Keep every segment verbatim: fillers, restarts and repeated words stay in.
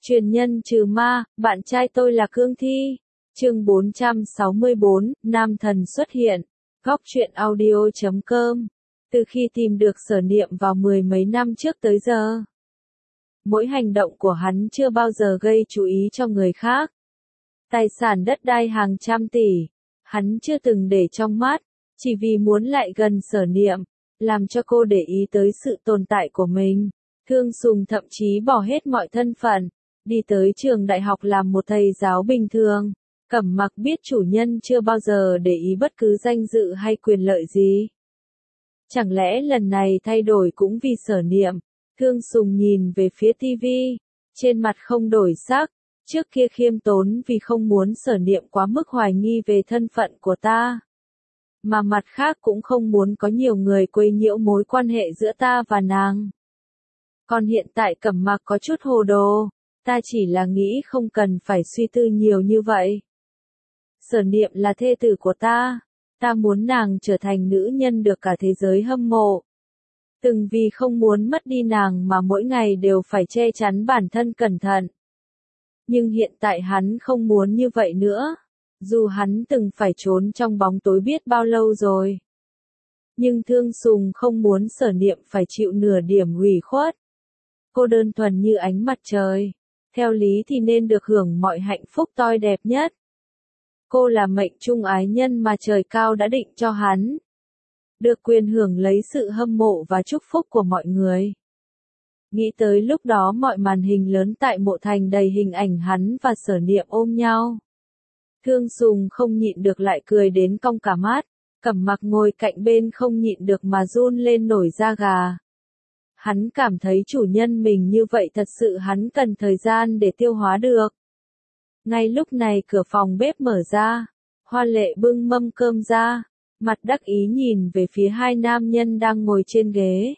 Truyền nhân trừ ma, bạn trai tôi là cương thi. Chương bốn trăm sáu mươi bốn, Nam thần xuất hiện. Góc truyện audio chấm com. Từ khi tìm được Sở Niệm vào mười mấy năm trước tới giờ, mỗi hành động của hắn chưa bao giờ gây chú ý cho người khác. Tài sản đất đai hàng trăm tỷ, hắn chưa từng để trong mắt, chỉ vì muốn lại gần Sở Niệm, làm cho cô để ý tới sự tồn tại của mình. Thương Sùng thậm chí bỏ hết mọi thân phận, đi tới trường đại học làm một thầy giáo bình thường. Cẩm Mặc biết chủ nhân chưa bao giờ để ý bất cứ danh dự hay quyền lợi gì. Chẳng lẽ lần này thay đổi cũng vì Sở Niệm? Thương Sùng nhìn về phía tivi, trên mặt không đổi sắc, trước kia khiêm tốn vì không muốn Sở Niệm quá mức hoài nghi về thân phận của ta. Mà mặt khác cũng không muốn có nhiều người quấy nhiễu mối quan hệ giữa ta và nàng. Còn hiện tại Cẩm Mặc có chút hồ đồ, ta chỉ là nghĩ không cần phải suy tư nhiều như vậy. Sở Niệm là thê tử của ta, ta muốn nàng trở thành nữ nhân được cả thế giới hâm mộ. Từng vì không muốn mất đi nàng mà mỗi ngày đều phải che chắn bản thân cẩn thận. Nhưng hiện tại hắn không muốn như vậy nữa, dù hắn từng phải trốn trong bóng tối biết bao lâu rồi. Nhưng Thương Sùng không muốn Sở Niệm phải chịu nửa điểm ủy khuất. Cô đơn thuần như ánh mặt trời, theo lý thì nên được hưởng mọi hạnh phúc tươi đẹp nhất. Cô là mệnh trung ái nhân mà trời cao đã định cho hắn. Được quyền hưởng lấy sự hâm mộ và chúc phúc của mọi người. Nghĩ tới lúc đó mọi màn hình lớn tại mộ thành đầy hình ảnh hắn và Sở Niệm ôm nhau. Thương Sùng không nhịn được lại cười đến cong cả mắt. Cẩm Mặc ngồi cạnh bên không nhịn được mà run lên nổi da gà. Hắn cảm thấy chủ nhân mình như vậy thật sự hắn cần thời gian để tiêu hóa được. Ngay lúc này cửa phòng bếp mở ra, Hoa Lệ bưng mâm cơm ra, mặt đắc ý nhìn về phía hai nam nhân đang ngồi trên ghế.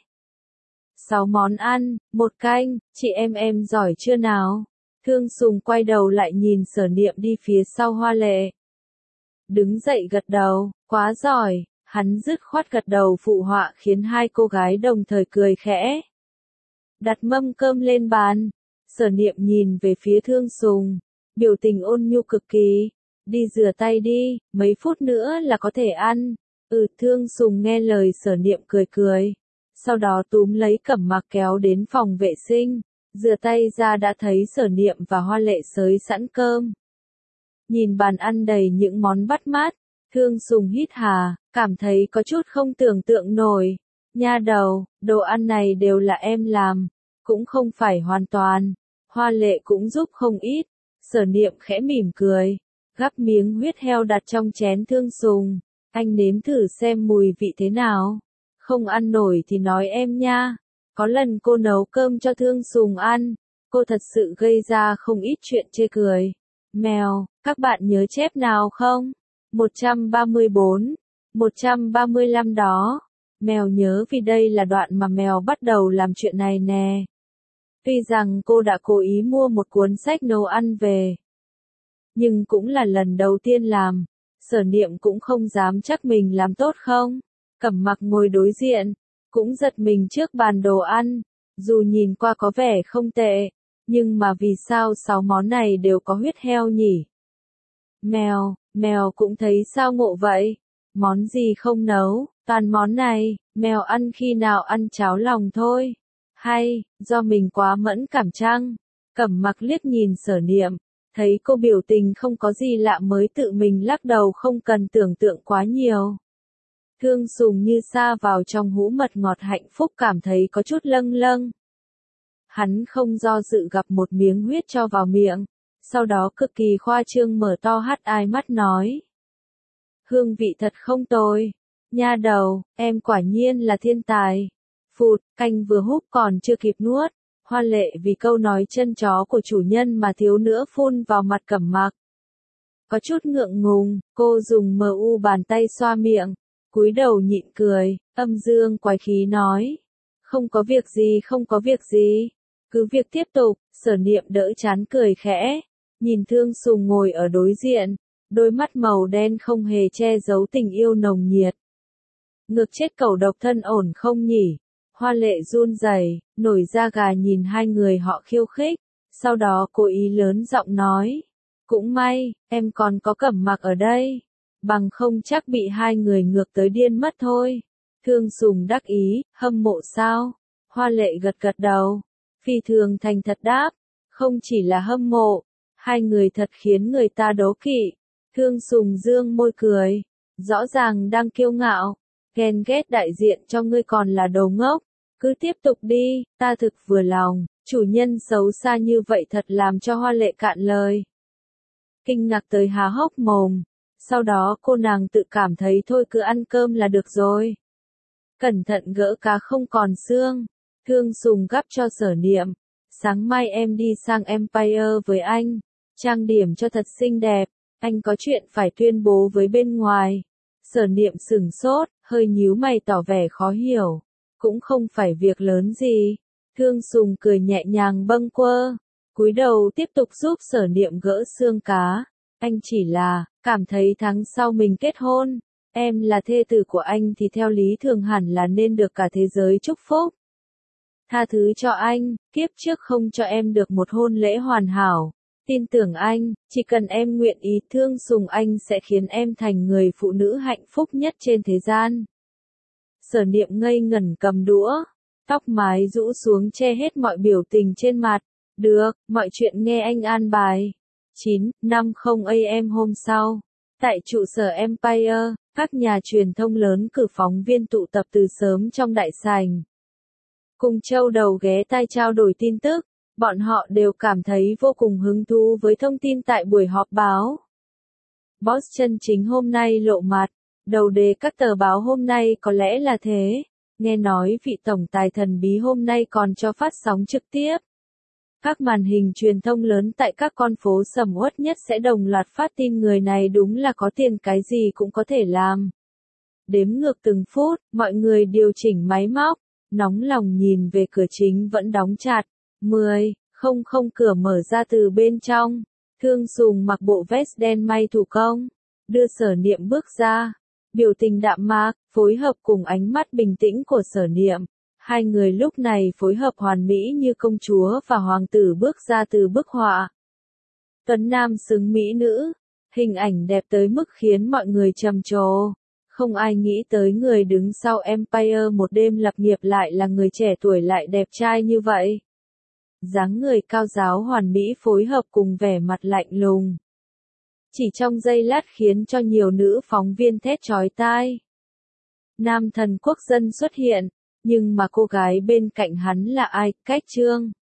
Sáu món ăn, một canh, chị em em giỏi chưa nào? Thương Sùng quay đầu lại nhìn Sở Niệm đi phía sau Hoa Lệ. Đứng dậy gật đầu, quá giỏi, hắn dứt khoát gật đầu phụ họa khiến hai cô gái đồng thời cười khẽ. Đặt mâm cơm lên bàn, Sở Niệm nhìn về phía Thương Sùng, biểu tình ôn nhu cực kỳ. Đi rửa tay đi, mấy phút nữa là có thể ăn. Ừ, Thương Sùng nghe lời Sở Niệm cười cười. Sau đó túm lấy Cẩm Mặc kéo đến phòng vệ sinh, rửa tay ra đã thấy Sở Niệm và Hoa Lệ xới sẵn cơm. Nhìn bàn ăn đầy những món bắt mắt, Thương Sùng hít hà, cảm thấy có chút không tưởng tượng nổi. Nha đầu, đồ ăn này đều là em làm, cũng không phải hoàn toàn. Hoa Lệ cũng giúp không ít. Sở Niệm khẽ mỉm cười, gắp miếng huyết heo đặt trong chén Thương Sùng. Anh nếm thử xem mùi vị thế nào. Không ăn nổi thì nói em nha. Có lần cô nấu cơm cho Thương Sùng ăn, cô thật sự gây ra không ít chuyện chê cười. Mèo, các bạn nhớ chép nào không? một trăm ba mươi bốn, một trăm ba mươi lăm đó. Mèo nhớ vì đây là đoạn mà mèo bắt đầu làm chuyện này nè. Tuy rằng cô đã cố ý mua một cuốn sách nấu ăn về, nhưng cũng là lần đầu tiên làm. Sở Niệm cũng không dám chắc mình làm tốt không. Cẩm Mặc ngồi đối diện, cũng giật mình trước bàn đồ ăn. Dù nhìn qua có vẻ không tệ, nhưng mà vì sao sáu món này đều có huyết heo nhỉ? Mèo, mèo cũng thấy sao ngộ vậy? Món gì không nấu, toàn món này, mèo ăn khi nào ăn cháo lòng thôi. Hay, do mình quá mẫn cảm chăng? Cẩm Mặc liếc nhìn Sở Niệm, thấy cô biểu tình không có gì lạ mới tự mình lắc đầu không cần tưởng tượng quá nhiều. Thương Sùng như sa vào trong hũ mật ngọt hạnh phúc cảm thấy có chút lâng lâng. Hắn không do dự gắp một miếng huyết cho vào miệng, sau đó cực kỳ khoa trương mở to hắt ai mắt nói. Hương vị thật không tồi. Nha đầu, em quả nhiên là thiên tài. Phụt, canh vừa húp còn chưa kịp nuốt. Hoa Lệ vì câu nói chân chó của chủ nhân mà thiếu nữa phun vào mặt Cẩm Mặc. Có chút ngượng ngùng, cô dùng mờ u bàn tay xoa miệng, cúi đầu nhịn cười, âm dương quái khí nói. Không có việc gì không có việc gì, cứ việc tiếp tục. Sở Niệm đỡ chán cười khẽ, nhìn Thương Sùng ngồi ở đối diện, đôi mắt màu đen không hề che giấu tình yêu nồng nhiệt. Ngược chết cẩu độc thân ổn không nhỉ? Hoa Lệ run rẩy, nổi da gà nhìn hai người họ khiêu khích. Sau đó cố ý lớn giọng nói. Cũng may, em còn có Cẩm Mặc ở đây. Bằng không chắc bị hai người ngược tới điên mất thôi. Thương Sùng đắc ý, hâm mộ sao? Hoa Lệ gật gật đầu. Phi thường thành thật đáp. Không chỉ là hâm mộ. Hai người thật khiến người ta đố kỵ. Thương Sùng dương môi cười. Rõ ràng đang kiêu ngạo. Ghen ghét đại diện cho ngươi còn là đồ ngốc. Cứ tiếp tục đi, ta thực vừa lòng. Chủ nhân xấu xa như vậy thật làm cho Hoa Lệ cạn lời. Kinh ngạc tới há hốc mồm. Sau đó cô nàng tự cảm thấy thôi cứ ăn cơm là được rồi. Cẩn thận gỡ cá không còn xương. Thương Sùng gắp cho Sở Niệm. Sáng mai em đi sang Empire với anh. Trang điểm cho thật xinh đẹp. Anh có chuyện phải tuyên bố với bên ngoài. Sở Niệm sửng sốt, hơi nhíu mày tỏ vẻ khó hiểu. Cũng không phải việc lớn gì. Thương Sùng cười nhẹ nhàng bâng quơ. Cúi đầu tiếp tục giúp Sở Niệm gỡ xương cá. Anh chỉ là, cảm thấy tháng sau mình kết hôn. Em là thê tử của anh thì theo lý thường hẳn là nên được cả thế giới chúc phúc. Tha thứ cho anh, kiếp trước không cho em được một hôn lễ hoàn hảo. Tin tưởng anh, chỉ cần em nguyện ý Thương Sùng anh sẽ khiến em thành người phụ nữ hạnh phúc nhất trên thế gian. Sở Niệm ngây ngẩn cầm đũa, tóc mái rũ xuống che hết mọi biểu tình trên mặt. Được, mọi chuyện nghe anh an bài. chín năm mươi a m hôm sau, tại trụ sở Empire, các nhà truyền thông lớn cử phóng viên tụ tập từ sớm trong đại sảnh. Cùng châu đầu ghé tai trao đổi tin tức, bọn họ đều cảm thấy vô cùng hứng thú với thông tin tại buổi họp báo. Boss chân chính hôm nay lộ mặt, đầu đề các tờ báo hôm nay có lẽ là thế. Nghe nói vị tổng tài thần bí hôm nay còn cho phát sóng trực tiếp. Các màn hình truyền thông lớn tại các con phố sầm uất nhất sẽ đồng loạt phát tin người này đúng là có tiền cái gì cũng có thể làm. Đếm ngược từng phút, mọi người điều chỉnh máy móc, nóng lòng nhìn về cửa chính vẫn đóng chặt. mười, không không cửa mở ra từ bên trong. Thương Sùng mặc bộ vest đen may thủ công, đưa Sở Niệm bước ra. Biểu tình đạm mạc, phối hợp cùng ánh mắt bình tĩnh của Sở Niệm. Hai người lúc này phối hợp hoàn mỹ như công chúa và hoàng tử bước ra từ bức họa. Tuấn Nam xứng mỹ nữ, hình ảnh đẹp tới mức khiến mọi người trầm trồ. Không ai nghĩ tới người đứng sau Empire một đêm lập nghiệp lại là người trẻ tuổi lại đẹp trai như vậy. Dáng người cao ráo hoàn mỹ phối hợp cùng vẻ mặt lạnh lùng. Chỉ trong giây lát khiến cho nhiều nữ phóng viên thét chói tai. Nam thần quốc dân xuất hiện, nhưng mà cô gái bên cạnh hắn là ai? Cách Trương.